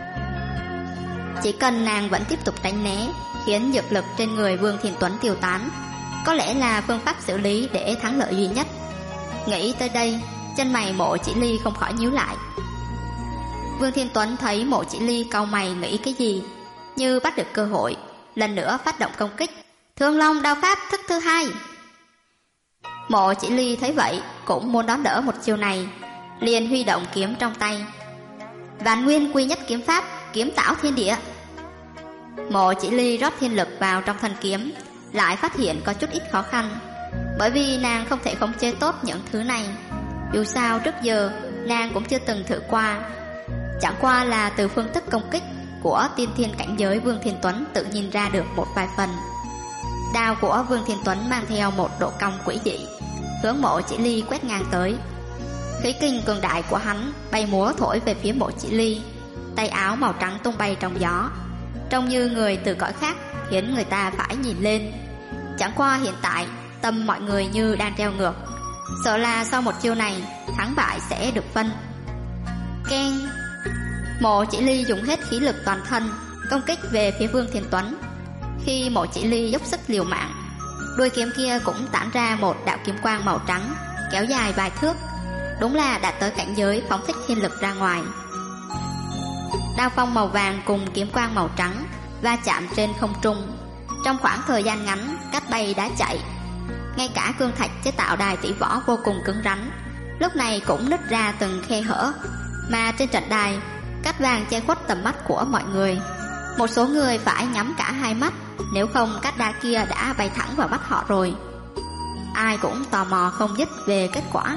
Chỉ cần nàng vẫn tiếp tục tránh né, khiến dược lực trên người Vương Thiên Tuấn tiêu tán, có lẽ là phương pháp xử lý để thắng lợi duy nhất. Nghĩ tới đây, chân mày Mộ Chỉ Ly không khỏi nhíu lại. Vương Thiên Tuấn thấy Mộ Chỉ Ly cau mày nghĩ cái gì, như bắt được cơ hội, lần nữa phát động công kích. Thương Long đao pháp thức thứ 2. Mộ Chỉ Ly thấy vậy cũng muốn đón đỡ một chiêu này, liền huy động kiếm trong tay. Vạn Nguyên Quy Nhất kiếm pháp, kiếm tảo thiên địa. Mộ Chỉ Ly rót thiên lực vào trong thanh kiếm, lại phát hiện có chút ít khó khăn, bởi vì nàng không thể khống chế tốt những thứ này. Dù sao trước giờ nàng cũng chưa từng thử qua. Chẳng qua là từ phương thức công kích của tiên thiên cảnh giới Vương Thiên Tuấn tự nhìn ra được một vài phần. Đao của Vương Thiên Tuấn mang theo một độ cong quỷ dị, hướng Mộ Chỉ Ly quét ngang tới. Khí kinh cường đại của hắn bay múa thổi về phía Mộ Chỉ Ly. Tay áo màu trắng tung bay trong gió, trông như người từ cõi khác, khiến người ta phải nhìn lên. Chẳng qua hiện tại tâm mọi người như đang treo ngược, sợ là sau một chiêu này thắng bại sẽ được phân. Keng! Mộ Chỉ Ly dùng hết khí lực toàn thân công kích về phía Vương Thiên Tuấn. Khi Mộ Chỉ Ly dốc sức liều mạng, đuôi kiếm kia cũng tản ra một đạo kiếm quang màu trắng kéo dài vài thước, đúng là đạt tới cảnh giới phóng thích thiên lực ra ngoài. Đao phong màu vàng cùng kiếm quang màu trắng va chạm trên không trung, trong khoảng thời gian ngắn cắt bay đá chạy. Ngay cả cương thạch chế tạo đài tỷ võ vô cùng cứng rắn lúc này cũng nứt ra từng khe hở, mà trên trận đài cát vàng che khuất tầm mắt của mọi người. Một số người phải nhắm cả hai mắt nếu không cát đá kia đã bay thẳng vào mắt họ rồi. Ai cũng tò mò không dứt về kết quả.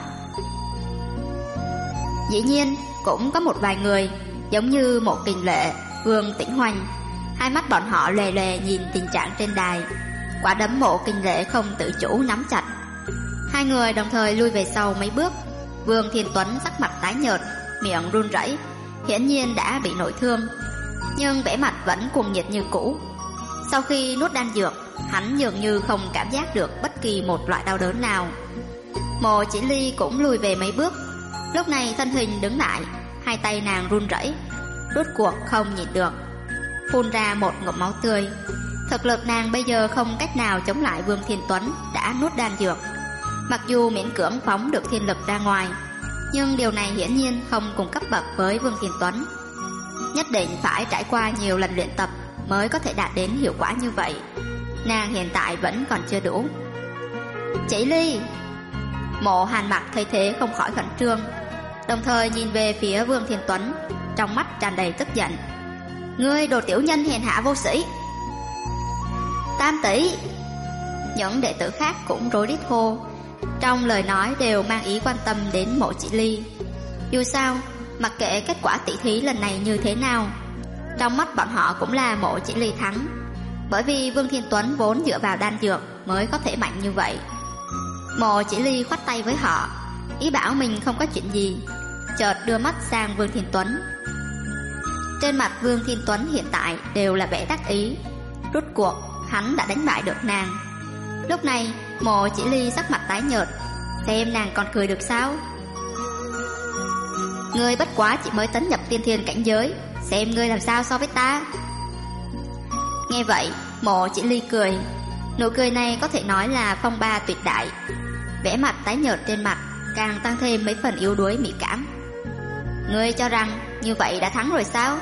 Dĩ nhiên cũng có một vài người giống như Mộ Kình Lệ, Vương Tĩnh Hoành, hai mắt bọn họ lè lè nhìn tình trạng trên đài. Quả đấm Mộ Kình Lệ không tự chủ nắm chặt. Hai người đồng thời lui về sau mấy bước. Vương Thiên Tuấn sắc mặt tái nhợt, miệng run rẩy, hiển nhiên đã bị nội thương, nhưng vẻ mặt vẫn cuồng nhiệt như cũ. Sau khi nuốt đan dược, hắn dường như không cảm giác được bất kỳ một loại đau đớn nào. Mộ Chỉ Ly cũng lùi về mấy bước. Lúc này thân hình đứng lại, hai tay nàng run rẩy, rốt cuộc không nhịn được, phun ra một ngụm máu tươi. Thực lực nàng bây giờ không cách nào chống lại Vương Thiên Tuấn đã nuốt đan dược. Mặc dù miễn cưỡng phóng được thiên lực ra ngoài, nhưng điều này hiển nhiên không cùng cấp bậc với Vương Thiên Tuấn. Nhất định phải trải qua nhiều lần luyện tập mới có thể đạt đến hiệu quả như vậy. Nàng hiện tại vẫn còn chưa đủ. Chỉ Ly! Mộ Hàn Mặc thấy thế không khỏi khẩn trương, đồng thời nhìn về phía Vương Thiên Tuấn, trong mắt tràn đầy tức giận. Ngươi đồ tiểu nhân hèn hạ vô sĩ! Tam tỷ! Những đệ tử khác cũng rối rít hô, trong lời nói đều mang ý quan tâm đến Mộ Chỉ Ly. Dù sao, mặc kệ kết quả tỷ thí lần này như thế nào, trong mắt bọn họ cũng là Mộ Chỉ Ly thắng, bởi vì Vương Thiên Tuấn vốn dựa vào đan dược mới có thể mạnh như vậy. Mộ Chỉ Ly khoát tay với họ, ý bảo mình không có chuyện gì, chợt đưa mắt sang Vương Thiên Tuấn. Trên mặt Vương Thiên Tuấn hiện tại đều là vẻ đắc ý, rốt cuộc hắn đã đánh bại được nàng. Lúc này Mộ Chỉ Ly sắc mặt tái nhợt, xem nàng còn cười được sao? Ngươi bất quá chỉ mới tấn nhập tiên thiên cảnh giới, xem ngươi làm sao so với ta. Nghe vậy Mộ Chỉ Ly cười, nụ cười này có thể nói là phong ba tuyệt đại. Vẻ mặt tái nhợt trên mặt càng tăng thêm mấy phần yếu đuối mỹ cảm. Ngươi cho rằng như vậy đã thắng rồi sao?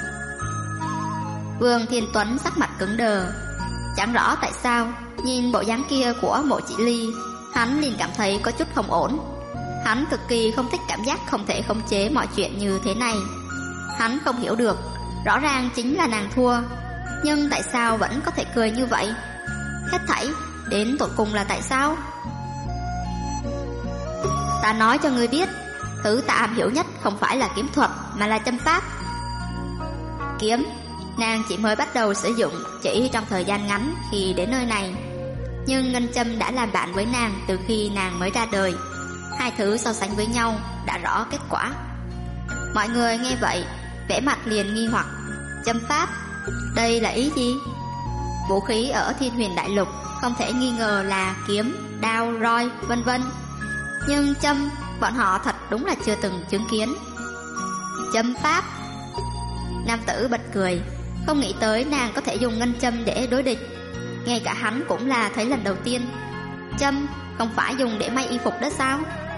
Vương Thiên Tuấn sắc mặt cứng đờ, chẳng rõ tại sao nhìn bộ dáng kia của Mộ Chỉ Ly, hắn liền cảm thấy có chút không ổn. Hắn cực kỳ không thích cảm giác không thể khống chế mọi chuyện như thế này. Hắn không hiểu được, rõ ràng chính là nàng thua, nhưng tại sao vẫn có thể cười như vậy? Hết thảy đến tột cùng là tại sao? Ta nói cho ngươi biết, thứ ta am hiểu nhất không phải là kiếm thuật mà là châm pháp. Kiếm, nàng chỉ mới bắt đầu sử dụng chỉ trong thời gian ngắn khi đến nơi này, nhưng ngân châm đã làm bạn với nàng từ khi nàng mới ra đời. Hai thứ so sánh với nhau đã rõ kết quả. Mọi người nghe vậy vẻ mặt liền nghi hoặc. Châm pháp, đây là ý gì? Vũ khí ở Thiên Huyền Đại Lục không thể nghi ngờ là kiếm, đao, roi, vân vân, nhưng châm, bọn họ thật đúng là chưa từng chứng kiến. Châm pháp? Nam tử bật cười, không nghĩ tới nàng có thể dùng ngân châm để đối địch. Ngay cả hắn cũng là thấy lần đầu tiên. Châm không phải dùng để may y phục đó sao?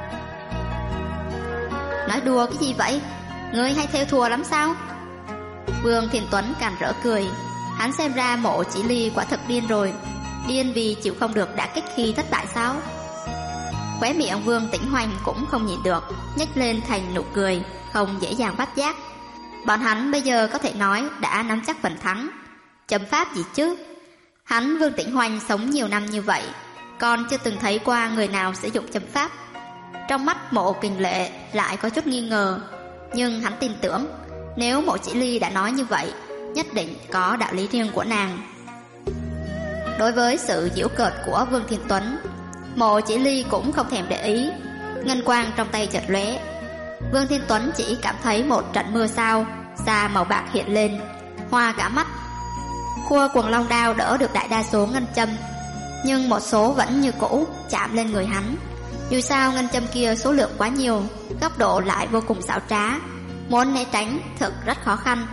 Nói đùa cái gì vậy? Ngươi hay theo thùa lắm sao? Vương Thiên Tuấn càng rỡ cười. Hắn xem ra Mộ Chỉ Ly quả thật điên rồi. Điên vì chịu không được đả kích khi thất bại sao? Khóe miệng Vương Tĩnh Hoành cũng không nhịn được, nhếch lên thành nụ cười không dễ dàng phát giác. Bọn hắn bây giờ có thể nói đã nắm chắc phần thắng. Châm pháp gì chứ? Hắn Vương Tĩnh Hoành sống nhiều năm như vậy, còn chưa từng thấy qua người nào sử dụng châm pháp. Trong mắt Mộ Kình Lệ lại có chút nghi ngờ, nhưng hắn tin tưởng nếu Mộ Chỉ Ly đã nói như vậy, nhất định có đạo lý riêng của nàng. Đối với sự giễu cợt của Vương Thiên Tuấn, Mộ Chỉ Ly cũng không thèm để ý. Ngân quang trong tay chợt lóe, Vương Thiên Tuấn chỉ cảm thấy một trận mưa sao xa màu bạc hiện lên, hoa cả mắt. Khua Quần Long đao đỡ được đại đa số ngân châm, nhưng một số vẫn như cũ chạm lên người hắn. Dù sao ngân châm kia số lượng quá nhiều, góc độ lại vô cùng xảo trá, muốn né tránh thật rất khó khăn.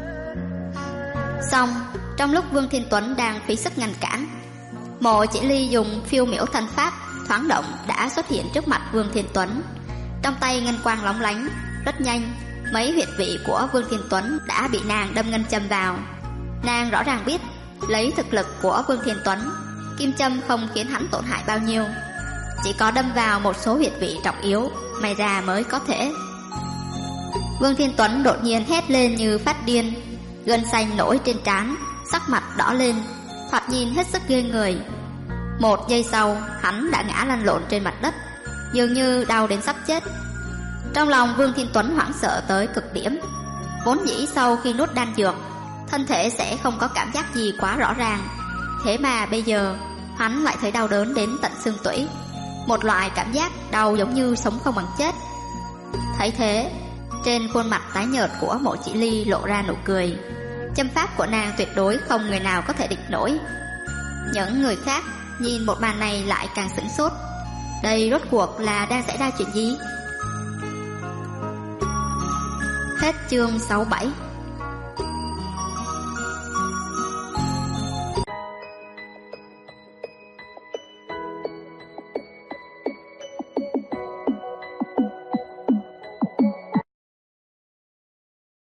Xong, trong lúc Vương Thiên Tuấn đang phí sức ngăn cản, Mộ Chỉ Ly dùng phiêu miểu thanh pháp thoáng động đã xuất hiện trước mặt Vương Thiên Tuấn. Trong tay ngân quang lóng lánh, rất nhanh mấy huyệt vị của Vương Thiên Tuấn đã bị nàng đâm ngân châm vào. Nàng rõ ràng biết lấy thực lực của Vương Thiên Tuấn, kim châm không khiến hắn tổn hại bao nhiêu, chỉ có đâm vào một số huyệt vị trọng yếu may ra mới có thể. Vương Thiên Tuấn đột nhiên hét lên như phát điên, gân xanh nổi trên trán, sắc mặt đỏ lên, thoạt nhìn hết sức ghê người. Một giây sau, hắn đã ngã lăn lộn trên mặt đất, dường như đau đến sắp chết. Trong lòng Vương Thiên Tuấn hoảng sợ tới cực điểm. Vốn dĩ sau khi nuốt đan dược, thân thể sẽ không có cảm giác gì quá rõ ràng. Thế mà bây giờ, hắn lại thấy đau đớn đến tận xương tủy. Một loại cảm giác đau giống như sống không bằng chết. Thấy thế, trên khuôn mặt tái nhợt của Mộ Chỉ Ly lộ ra nụ cười. Châm pháp của nàng tuyệt đối không người nào có thể địch nổi. Những người khác nhìn một màn này lại càng sửng sốt. Đây rốt cuộc là đang xảy ra chuyện gì? Hết chương 67.